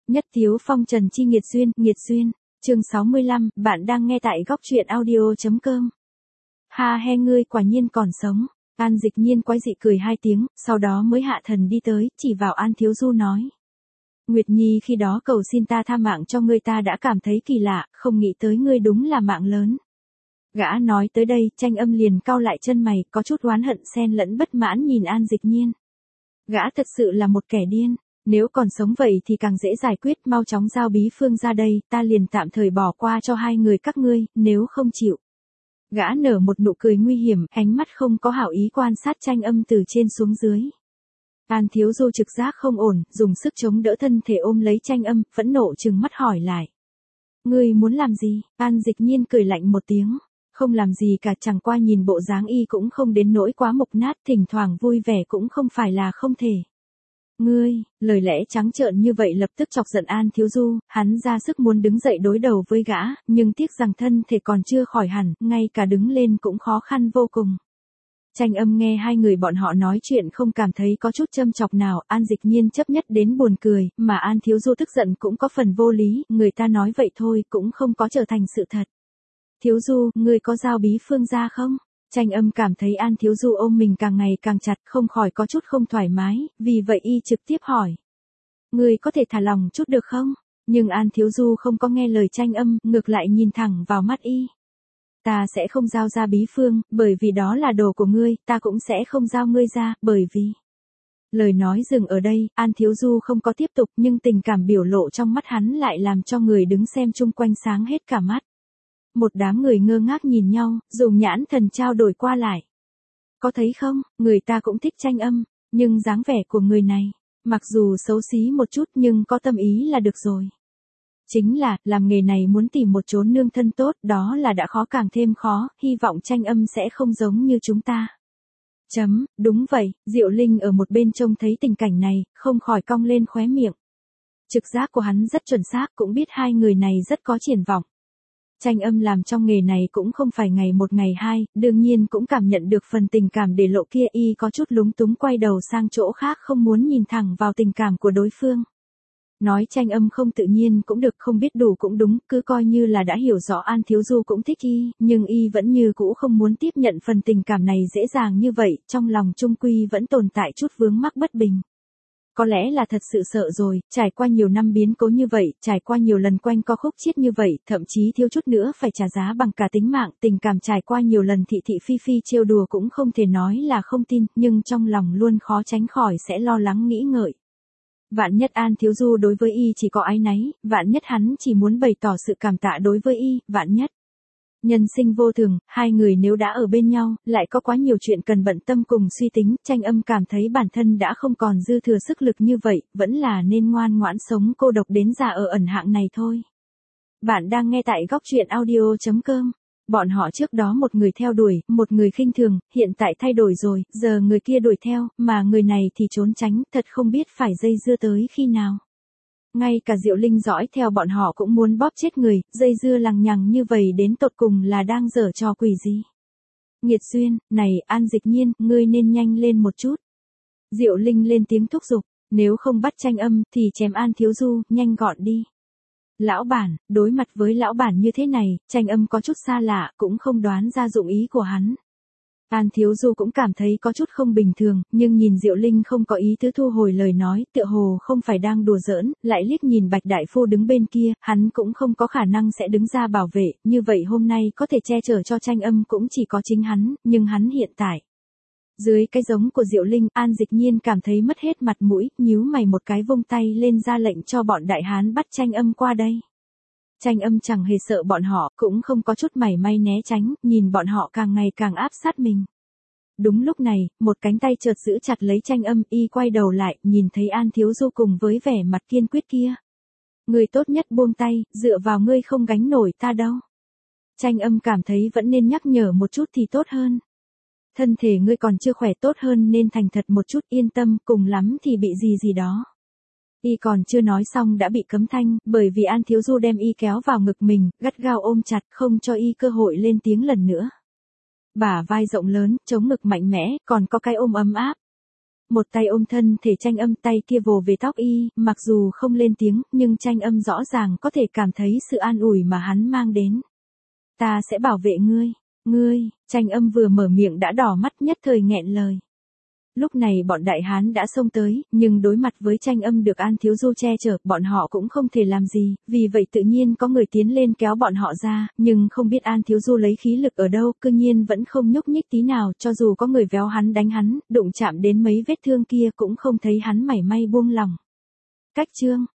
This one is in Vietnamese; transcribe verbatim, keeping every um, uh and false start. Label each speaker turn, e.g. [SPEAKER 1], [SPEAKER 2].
[SPEAKER 1] Nhất Tiếu Phong Trần Chi Nghiệt Duyên, Nghiệt Duyên, chương sáu mươi lăm, bạn đang nghe tại góc truyện audio.com. Ha he, ngươi quả nhiên còn sống. An Dịch Nhiên quái dị cười hai tiếng, sau đó mới hạ thần đi tới, chỉ vào An Thiếu Du nói. Nguyệt Nhi khi đó cầu xin ta tha mạng cho ngươi, ta đã cảm thấy kỳ lạ, không nghĩ tới ngươi đúng là mạng lớn. Gã nói tới đây, Tranh Âm liền cau lại chân mày, có chút oán hận xen lẫn bất mãn nhìn An Dịch Nhiên. Gã thật sự là một kẻ điên, nếu còn sống vậy thì càng dễ giải quyết, mau chóng giao Bí Phương ra đây, ta liền tạm thời bỏ qua cho hai người các ngươi, nếu không chịu. Gã nở một nụ cười nguy hiểm, ánh mắt không có hảo ý quan sát Tranh Âm từ trên xuống dưới. An Thiếu Du trực giác không ổn, dùng sức chống đỡ thân thể ôm lấy Tranh Âm, phẫn nộ trừng mắt hỏi lại. Ngươi muốn làm gì? An Dịch Nhiên cười lạnh một tiếng. Không làm gì cả, chẳng qua nhìn bộ dáng y cũng không đến nỗi quá mục nát, thỉnh thoảng vui vẻ cũng không phải là không thể. Ngươi, lời lẽ trắng trợn như vậy lập tức chọc giận An Thiếu Du, hắn ra sức muốn đứng dậy đối đầu với gã, nhưng tiếc rằng thân thể còn chưa khỏi hẳn, ngay cả đứng lên cũng khó khăn vô cùng. Tranh Âm nghe hai người bọn họ nói chuyện không cảm thấy có chút châm chọc nào, An Dịch Nhiên chấp nhất đến buồn cười, mà An Thiếu Du tức giận cũng có phần vô lý, người ta nói vậy thôi cũng không có trở thành sự thật. Thiếu Du, ngươi có giao Bí Phương ra không? Tranh Âm cảm thấy An Thiếu Du ôm mình càng ngày càng chặt, không khỏi có chút không thoải mái, vì vậy y trực tiếp hỏi. Ngươi có thể thả lòng chút được không? Nhưng An Thiếu Du không có nghe lời Tranh Âm, ngược lại nhìn thẳng vào mắt y. Ta sẽ không giao ra Bí Phương, bởi vì đó là đồ của ngươi, ta cũng sẽ không giao ngươi ra, bởi vì... Lời nói dừng ở đây, An Thiếu Du không có tiếp tục, nhưng tình cảm biểu lộ trong mắt hắn lại làm cho người đứng xem chung quanh sáng hết cả mắt. Một đám người ngơ ngác nhìn nhau, dùng nhãn thần trao đổi qua lại. Có thấy không, người ta cũng thích Tranh Âm, nhưng dáng vẻ của người này, mặc dù xấu xí một chút nhưng có tâm ý là được rồi. Chính là, làm nghề này muốn tìm một chốn nương thân tốt, đó là đã khó càng thêm khó, hy vọng Tranh Âm sẽ không giống như chúng ta. Chấm, đúng vậy, Diệu Linh ở một bên trông thấy tình cảnh này, không khỏi cong lên khóe miệng. Trực giác của hắn rất chuẩn xác, cũng biết hai người này rất có triển vọng. Tranh Âm làm trong nghề này cũng không phải ngày một ngày hai, đương nhiên cũng cảm nhận được phần tình cảm để lộ kia, y có chút lúng túng quay đầu sang chỗ khác, không muốn nhìn thẳng vào tình cảm của đối phương. Nói Tranh Âm không tự nhiên cũng được, không biết đủ cũng đúng, cứ coi như là đã hiểu rõ An Thiếu Du cũng thích y, nhưng y vẫn như cũ không muốn tiếp nhận phần tình cảm này dễ dàng như vậy, trong lòng trung quy vẫn tồn tại chút vướng mắc bất bình. Có lẽ là thật sự sợ rồi, trải qua nhiều năm biến cố như vậy, trải qua nhiều lần quanh co khúc chiết như vậy, thậm chí thiếu chút nữa phải trả giá bằng cả tính mạng, tình cảm trải qua nhiều lần thị thị phi phi trêu đùa cũng không thể nói là không tin, nhưng trong lòng luôn khó tránh khỏi sẽ lo lắng nghĩ ngợi. Vạn nhất An Thiếu Du đối với y chỉ có áy náy, vạn nhất hắn chỉ muốn bày tỏ sự cảm tạ đối với y, vạn nhất. Nhân sinh vô thường, hai người nếu đã ở bên nhau, lại có quá nhiều chuyện cần bận tâm cùng suy tính, Tranh Âm cảm thấy bản thân đã không còn dư thừa sức lực như vậy, vẫn là nên ngoan ngoãn sống cô độc đến già ở ẩn hạng này thôi. Bạn đang nghe tại góc truyện audio.com. Bọn họ trước đó một người theo đuổi, một người khinh thường, hiện tại thay đổi rồi, giờ người kia đuổi theo, mà người này thì trốn tránh, thật không biết phải dây dưa tới khi nào. Ngay cả Diệu Linh dõi theo bọn họ cũng muốn bóp chết người, dây dưa lằng nhằng như vậy đến tột cùng là đang giở trò quỷ gì. Nghiệt duyên, này An Dịch Nhiên, ngươi nên nhanh lên một chút. Diệu Linh lên tiếng thúc giục, nếu không bắt Tranh Âm thì chém An Thiếu Du, nhanh gọn đi. Lão bản, đối mặt với lão bản như thế này, Tranh Âm có chút xa lạ, cũng không đoán ra dụng ý của hắn. An Thiếu Du cũng cảm thấy có chút không bình thường, nhưng nhìn Diệu Linh không có ý tứ thu hồi lời nói, tựa hồ không phải đang đùa giỡn, lại liếc nhìn Bạch Đại Phu đứng bên kia, hắn cũng không có khả năng sẽ đứng ra bảo vệ, như vậy hôm nay có thể che chở cho Tranh Âm cũng chỉ có chính hắn, nhưng hắn hiện tại. Dưới cái giống của Diệu Linh, An Dịch Nhiên cảm thấy mất hết mặt mũi, nhíu mày một cái vung tay lên ra lệnh cho bọn đại hán bắt Tranh Âm qua đây. Tranh Âm chẳng hề sợ bọn họ, cũng không có chút mảy may né tránh, nhìn bọn họ càng ngày càng áp sát mình. Đúng lúc này, một cánh tay chợt giữ chặt lấy Tranh Âm, y quay đầu lại, nhìn thấy An Thiếu Du cùng với vẻ mặt kiên quyết kia. Ngươi tốt nhất buông tay, dựa vào ngươi không gánh nổi ta đâu. Tranh Âm cảm thấy vẫn nên nhắc nhở một chút thì tốt hơn. Thân thể ngươi còn chưa khỏe, tốt hơn nên thành thật một chút, yên tâm, cùng lắm thì bị gì gì đó. Y còn chưa nói xong đã bị cấm thanh, bởi vì An Thiếu Du đem y kéo vào ngực mình, gắt gao ôm chặt, không cho y cơ hội lên tiếng lần nữa. Bả vai rộng lớn, chống ngực mạnh mẽ, còn có cái ôm ấm áp. một tay ôm thân thể Tranh Âm, tay kia vồ về tóc y, mặc dù không lên tiếng, nhưng Tranh Âm rõ ràng có thể cảm thấy sự an ủi mà hắn mang đến. Ta sẽ bảo vệ ngươi, ngươi, Tranh Âm vừa mở miệng đã đỏ mắt, nhất thời nghẹn lời. Lúc này bọn đại hán đã xông tới, nhưng đối mặt với Tranh Âm được An Thiếu Du che chở, bọn họ cũng không thể làm gì, vì vậy tự nhiên có người tiến lên kéo bọn họ ra, nhưng không biết An Thiếu Du lấy khí lực ở đâu, cư nhiên vẫn không nhúc nhích tí nào, cho dù có người véo hắn đánh hắn, đụng chạm đến mấy vết thương kia cũng không thấy hắn mảy may buông lòng. Cách chương